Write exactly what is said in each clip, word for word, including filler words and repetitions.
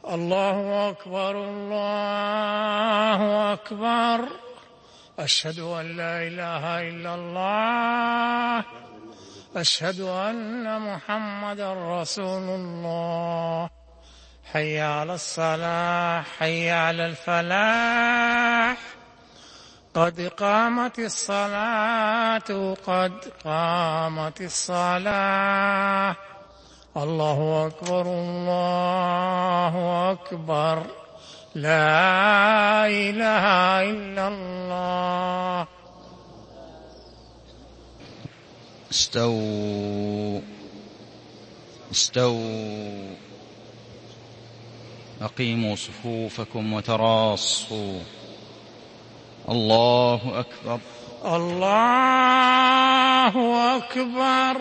الله أكبر الله أكبر. أشهد أن لا إله إلا الله. أشهد أن محمدا رسول الله. حي على الصلاة حي على الفلاح. قد قامت الصلاة قد قامت الصلاة. الله أكبر الله أكبر. لا إله إلا الله. استووا استووا أقيموا صفوفكم وتراصوا. الله أكبر الله أكبر.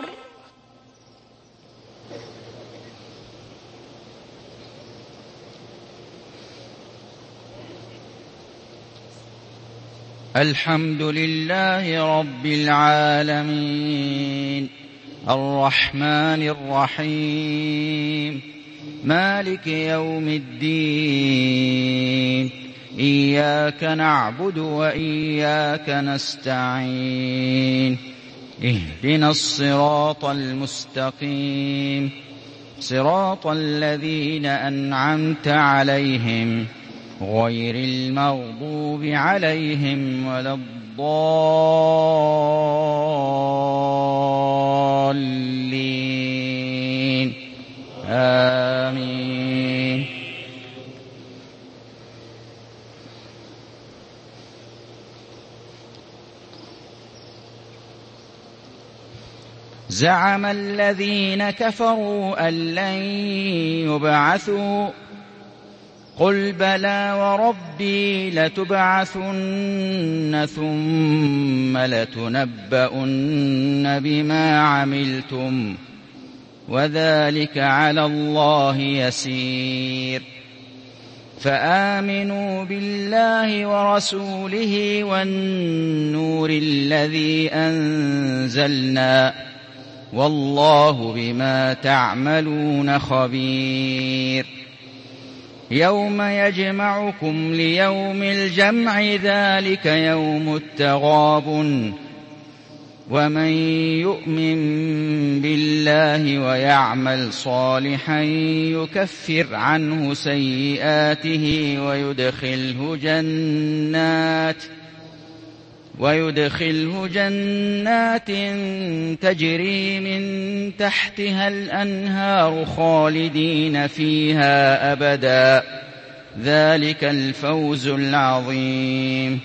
الحمد لله رب العالمين الرحمن الرحيم مالك يوم الدين إياك نعبد وإياك نستعين اهدنا الصراط المستقيم صراط الذين أنعمت عليهم غير المغضوب عليهم ولا الضالين آمين. زعم الذين كفروا أن لن يبعثوا قل بلى وربي لتبعثن ثم لتنبؤن بما عملتم وذلك على الله يسير. فآمنوا بالله ورسوله والنور الذي أنزلنا والله بما تعملون خبير. يوم يجمعكم ليوم الجمع ذلك يوم التغابن ومن يؤمن بالله ويعمل صالحا يكفر عنه سيئاته ويدخله جنات ويدخله جنات تجري من تحتها الأنهار خالدين فيها أبدا ذلك الفوز العظيم.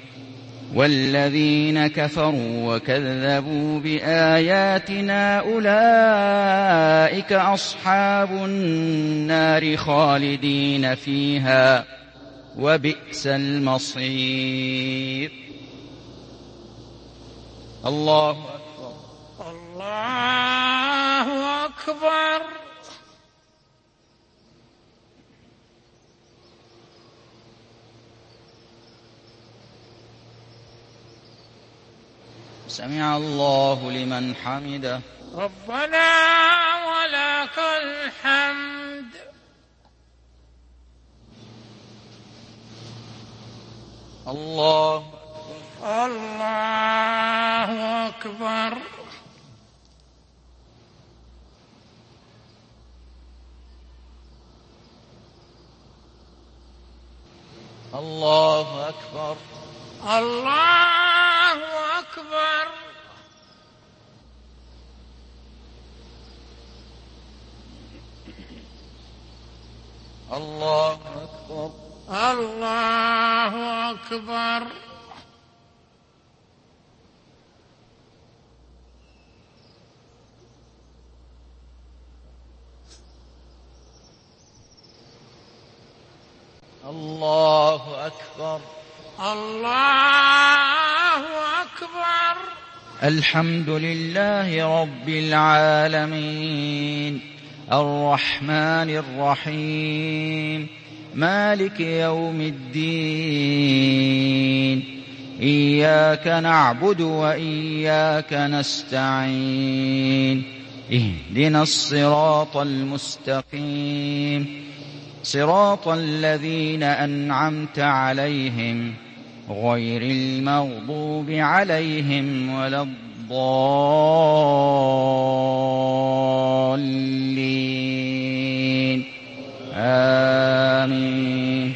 والذين كفروا وكذبوا بآياتنا أولئك أصحاب النار خالدين فيها وبئس المصير. الله أكبر الله أكبر. سمع الله لمن حمده. ربنا ولك الحمد. الله الله أكبر. الله أكبر الله أكبر. الله أكبر الله أكبر. الله أكبر الله أكبر. الحمد لله رب العالمين الرحمن الرحيم مالك يوم الدين إياك نعبد وإياك نستعين اهدنا الصراط المستقيم صراط الذين أنعمت عليهم غير المغضوب عليهم ولا الضالين آمين.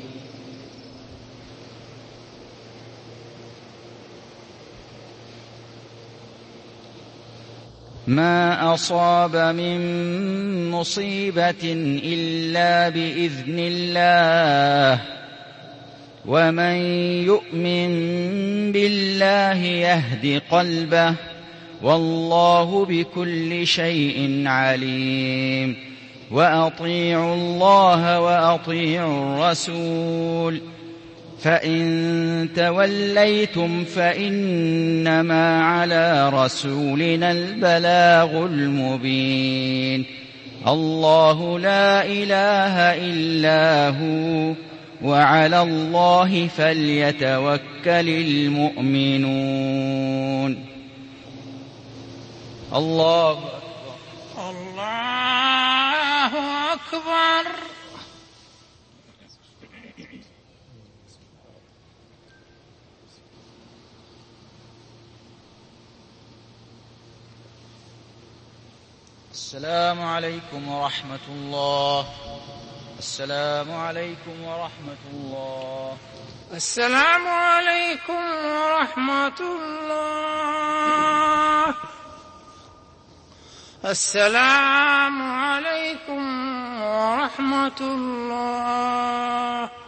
ما أصاب من مصيبة إلا بإذن الله ومن يؤمن بالله يهد قلبه والله بكل شيء عليم. وأطيعوا الله وأطيعوا الرسول فإن توليتم فإنما على رسولنا البلاغ المبين. الله لا إله إلا هو وعلى الله فليتوكل المؤمنون. الله أكبر. الله أكبر. السلام عليكم ورحمة الله. السلام عليكم ورحمة الله. السلام عليكم ورحمة الله. السلام عليكم ورحمة الله.